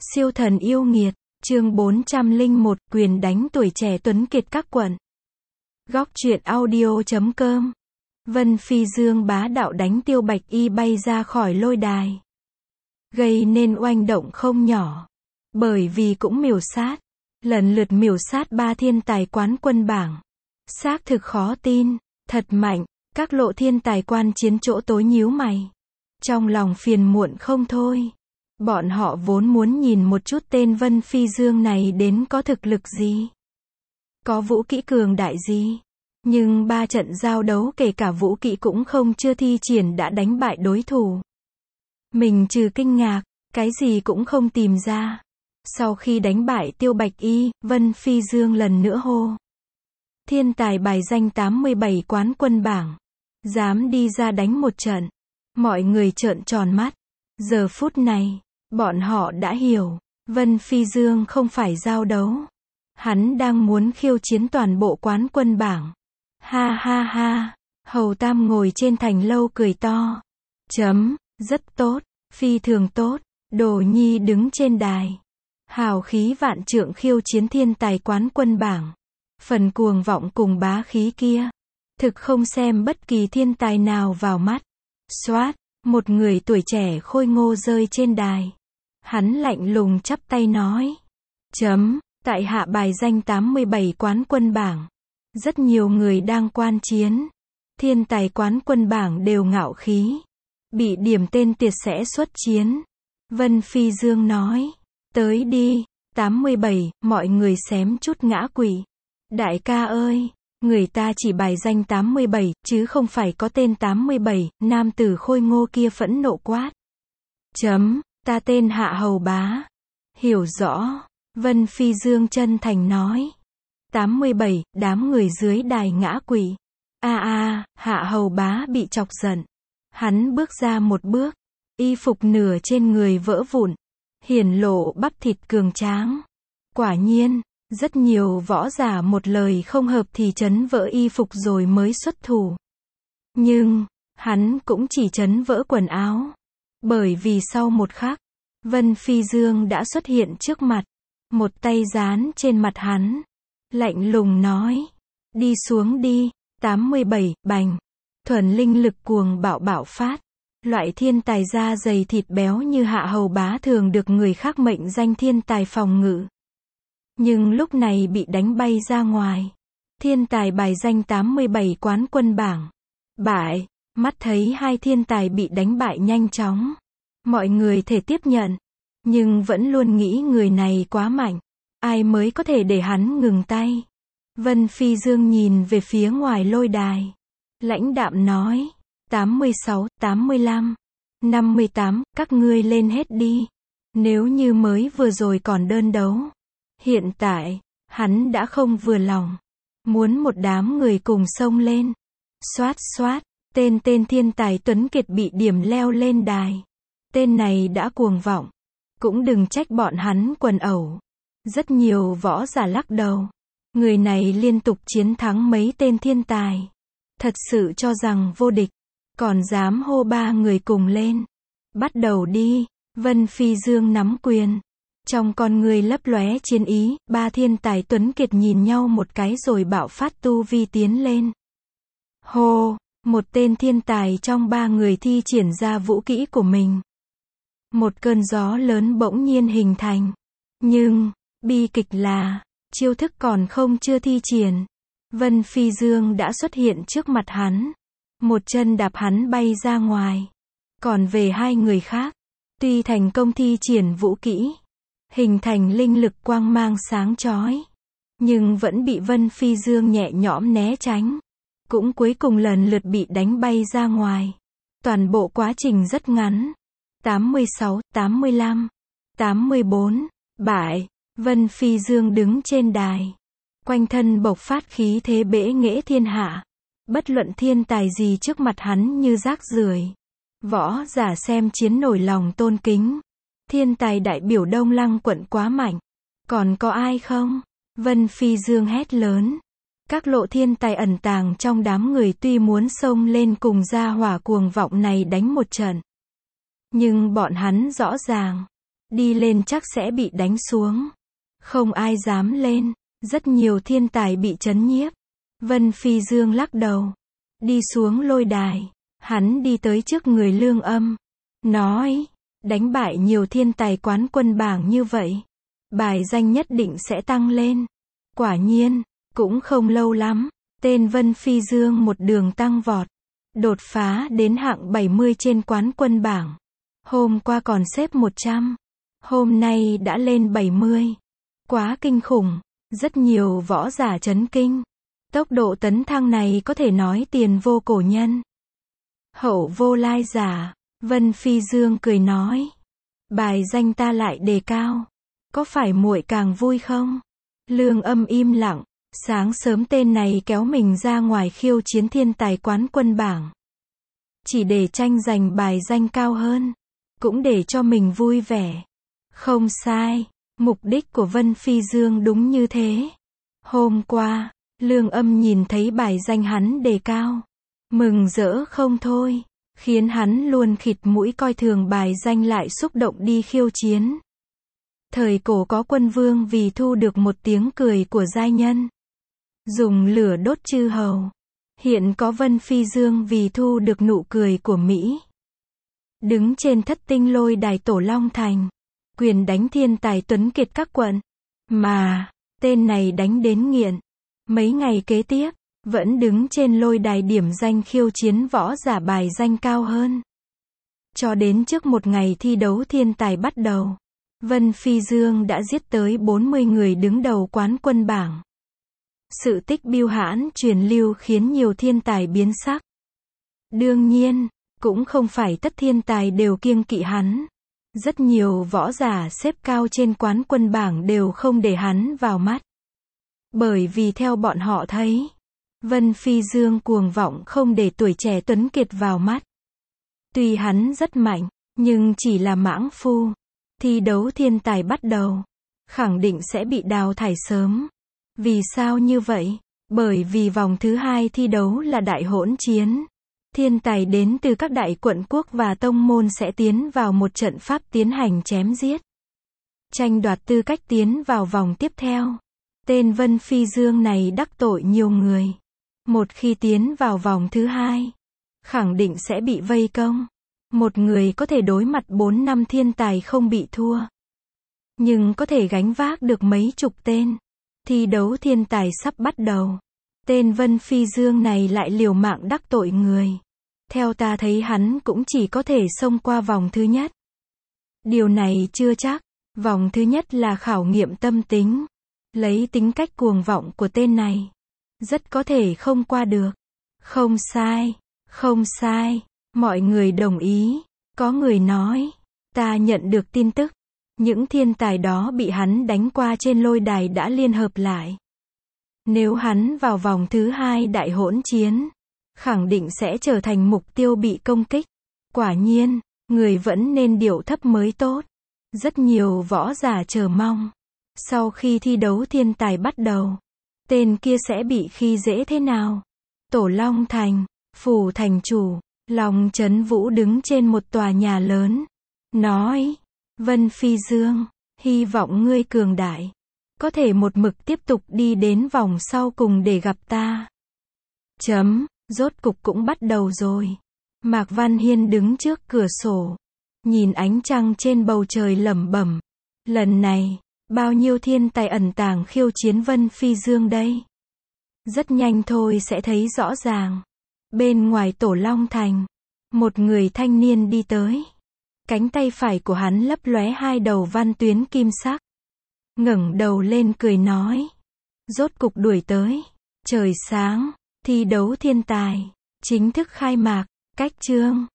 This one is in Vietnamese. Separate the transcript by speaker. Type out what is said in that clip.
Speaker 1: Siêu thần yêu nghiệt, chương 401, quyền đánh tuổi trẻ tuấn kiệt các quận. Góc truyện audio.com. Vân Phi Dương bá đạo đánh Tiêu Bạch Y bay ra khỏi lôi đài, gây nên oanh động không nhỏ, bởi vì cũng miểu sát, lần lượt miểu sát 3 thiên tài quán quân bảng. Xác thực khó tin, thật mạnh, các lộ thiên tài quan chiến chỗ tối nhíu mày, trong lòng phiền muộn không thôi. Bọn họ vốn muốn nhìn một chút tên Vân Phi Dương này đến có thực lực gì, có vũ kỹ cường đại gì. Nhưng 3 trận giao đấu kể cả vũ kỹ cũng không chưa thi triển đã đánh bại đối thủ. Mình trừ kinh ngạc, cái gì cũng không tìm ra. Sau khi đánh bại Tiêu Bạch Y, Vân Phi Dương lần nữa hô: thiên tài bài danh 87 quán quân bảng, dám đi ra đánh một trận. Mọi người trợn tròn mắt. Giờ phút này, bọn họ đã hiểu, Vân Phi Dương không phải giao đấu. Hắn đang muốn khiêu chiến toàn bộ quán quân bảng. Ha ha ha, Hầu Tam ngồi trên thành lâu cười to. Rất tốt, phi thường tốt. Đồ Nhi đứng trên đài, hào khí vạn trượng khiêu chiến thiên tài quán quân bảng. Phần cuồng vọng cùng bá khí kia, thực không xem bất kỳ thiên tài nào vào mắt. Xoát, một người tuổi trẻ khôi ngô rơi trên đài. Hắn lạnh lùng chắp tay nói: tại hạ bài danh 87 quán quân bảng. Rất nhiều người đang quan chiến. Thiên tài quán quân bảng đều ngạo khí, bị điểm tên tiệt sẽ xuất chiến. Vân Phi Dương nói: tới đi. 87, mọi người xém chút ngã quỵ. Đại ca ơi, người ta chỉ bài danh 87, chứ không phải có tên 87, nam tử khôi ngô kia phẫn nộ quát. Ta tên Hạ Hầu Bá. Hiểu rõ. Vân Phi Dương chân thành nói. 87, đám người dưới đài ngã quỵ. Hạ Hầu Bá bị chọc giận. Hắn bước ra một bước, y phục nửa trên người vỡ vụn, hiển lộ bắp thịt cường tráng. Quả nhiên, rất nhiều võ giả một lời không hợp thì chấn vỡ y phục rồi mới xuất thủ. Nhưng, hắn cũng chỉ chấn vỡ quần áo. Bởi vì sau một khắc, Vân Phi Dương đã xuất hiện trước mặt, một tay dán trên mặt hắn, lạnh lùng nói: đi xuống đi. 87, bành. Thuần linh lực cuồng bạo bạo phát. Loại thiên tài da dày thịt béo như Hạ Hầu Bá thường được người khác mệnh danh thiên tài phòng ngự. Nhưng lúc này bị đánh bay ra ngoài. Thiên tài bài danh 87 quán quân bảng bại. Mắt thấy hai thiên tài bị đánh bại nhanh chóng, mọi người thể tiếp nhận, nhưng vẫn luôn nghĩ người này quá mạnh. Ai mới có thể để hắn ngừng tay. Vân Phi Dương nhìn về phía ngoài lôi đài, lãnh đạm nói: 86, 85, 58, các ngươi lên hết đi. Nếu như mới vừa rồi còn đơn đấu, hiện tại, hắn đã không vừa lòng, muốn một đám người cùng xông lên. Xoát xoát, tên thiên tài tuấn kiệt bị điểm leo lên đài. Tên này đã cuồng vọng, cũng đừng trách bọn hắn quần ẩu. Rất nhiều võ giả lắc đầu. Người này liên tục chiến thắng mấy tên thiên tài, thật sự cho rằng vô địch, còn dám hô 3 người cùng lên. Bắt đầu đi. Vân Phi Dương nắm quyền, trong con người lấp lóe chiến ý. 3 thiên tài tuấn kiệt nhìn nhau một cái rồi bạo phát tu vi tiến lên. Hô, một tên thiên tài trong 3 người thi triển ra vũ kỹ của mình. Một cơn gió lớn bỗng nhiên hình thành. Nhưng, bi kịch là, chiêu thức còn không chưa thi triển, Vân Phi Dương đã xuất hiện trước mặt hắn. Một chân đạp hắn bay ra ngoài. Còn về 2 người khác, tuy thành công thi triển vũ kỹ, hình thành linh lực quang mang sáng chói, nhưng vẫn bị Vân Phi Dương nhẹ nhõm né tránh. Cũng cuối cùng lần lượt bị đánh bay ra ngoài. Toàn bộ quá trình rất ngắn. 86, 85, 84, bại. Vân Phi Dương đứng trên đài, quanh thân bộc phát khí thế bẽ nghễ thiên hạ. Bất luận thiên tài gì trước mặt hắn như rác rưởi. Võ giả xem chiến nổi lòng tôn kính. Thiên tài đại biểu Đông Lăng quận quá mạnh. Còn có ai không? Vân Phi Dương hét lớn. Các lộ thiên tài ẩn tàng trong đám người tuy muốn xông lên cùng gia hỏa cuồng vọng này đánh một trận, nhưng bọn hắn rõ ràng, Đi lên chắc sẽ bị đánh xuống. Không ai dám lên. Rất nhiều thiên tài bị trấn nhiếp. Vân Phi Dương lắc đầu. Đi xuống lôi đài. Hắn đi tới trước người Lương Âm. Nói, đánh bại nhiều thiên tài quán quân bảng như vậy, bài danh nhất định sẽ tăng lên. Quả nhiên, cũng không lâu lắm, tên Vân Phi Dương một đường tăng vọt. Đột phá đến hạng 70 trên quán quân bảng. Hôm qua còn xếp 100. Hôm nay đã lên 70. Quá kinh khủng. Rất nhiều võ giả chấn kinh. Tốc độ tấn thăng này có thể nói tiền vô cổ nhân. Hậu vô lai giả. Vân Phi Dương cười nói. Bài danh ta lại đề cao. Có phải muội càng vui không? Lương Âm im lặng. Sáng sớm tên này kéo mình ra ngoài khiêu chiến thiên tài quán quân bảng. Chỉ để tranh giành bài danh cao hơn. Cũng để cho mình vui vẻ. Không sai. Mục đích của Vân Phi Dương đúng như thế. Hôm qua, Lương Âm nhìn thấy bài danh hắn đề cao. Mừng rỡ không thôi. Khiến hắn luôn khịt mũi coi thường bài danh lại xúc động đi khiêu chiến. Thời cổ có quân vương vì thu được một tiếng cười của giai nhân. Dùng lửa đốt chư hầu. Hiện có Vân Phi Dương vì thu được nụ cười của Mỹ. Đứng trên thất tinh lôi đài Tổ Long Thành. Quyền đánh thiên tài tuấn kiệt các quận. Mà, tên này đánh đến nghiện. Mấy ngày kế tiếp, vẫn đứng trên lôi đài điểm danh khiêu chiến võ giả bài danh cao hơn. Cho đến trước một ngày thi đấu thiên tài bắt đầu, Vân Phi Dương đã giết tới 40 người đứng đầu quán quân bảng. Sự tích bưu hãn truyền lưu khiến nhiều thiên tài biến sắc. Đương nhiên, cũng không phải tất thiên tài đều kiêng kỵ hắn. Rất nhiều võ giả xếp cao trên quán quân bảng đều không để hắn vào mắt. Bởi vì theo bọn họ thấy, Vân Phi Dương cuồng vọng không để tuổi trẻ tuấn kiệt vào mắt. Tuy hắn rất mạnh, nhưng chỉ là mãng phu. Thi đấu thiên tài bắt đầu, khẳng định sẽ bị đào thải sớm. Vì sao như vậy? Bởi vì vòng thứ 2 thi đấu là đại hỗn chiến. Thiên tài đến từ các đại quận quốc và tông môn sẽ tiến vào một trận pháp tiến hành chém giết. Tranh đoạt tư cách tiến vào vòng tiếp theo. Tên Vân Phi Dương này đắc tội nhiều người. Một khi tiến vào vòng thứ 2, khẳng định sẽ bị vây công. Một người có thể đối mặt 4 năm thiên tài không bị thua. Nhưng có thể gánh vác được mấy chục tên. Thi đấu thiên tài sắp bắt đầu. Tên Vân Phi Dương này lại liều mạng đắc tội người. Theo ta thấy hắn cũng chỉ có thể xông qua vòng thứ nhất. Điều này chưa chắc. Vòng thứ nhất là khảo nghiệm tâm tính. Lấy tính cách cuồng vọng của tên này, rất có thể không qua được. Không sai, không sai. Mọi người đồng ý. Có người nói, ta nhận được tin tức. Những thiên tài đó bị hắn đánh qua trên lôi đài đã liên hợp lại. Nếu hắn vào vòng thứ 2 đại hỗn chiến, khẳng định sẽ trở thành mục tiêu bị công kích. Quả nhiên, người vẫn nên điệu thấp mới tốt. Rất nhiều võ giả chờ mong. Sau khi thi đấu thiên tài bắt đầu, tên kia sẽ bị khi dễ thế nào? Tổ Long Thành, phủ thành chủ, Long Chấn Vũ đứng trên một tòa nhà lớn. Nói, Vân Phi Dương, hy vọng ngươi cường đại. Có thể một mực tiếp tục đi đến vòng sau cùng để gặp ta. Rốt cục cũng bắt đầu rồi. Mạc Văn Hiên đứng trước cửa sổ. Nhìn ánh trăng trên bầu trời lẩm bẩm. Lần này, bao nhiêu thiên tài ẩn tàng khiêu chiến Vân Phi Dương đây? Rất nhanh thôi sẽ thấy rõ ràng. Bên ngoài Tổ Long Thành, một người thanh niên đi tới. Cánh tay phải của hắn lấp lóe 2 đầu văn tuyến kim sắc. Ngẩng đầu lên cười nói. Rốt cục đuổi tới. Trời sáng, thi đấu thiên tài chính thức khai mạc. Cách chương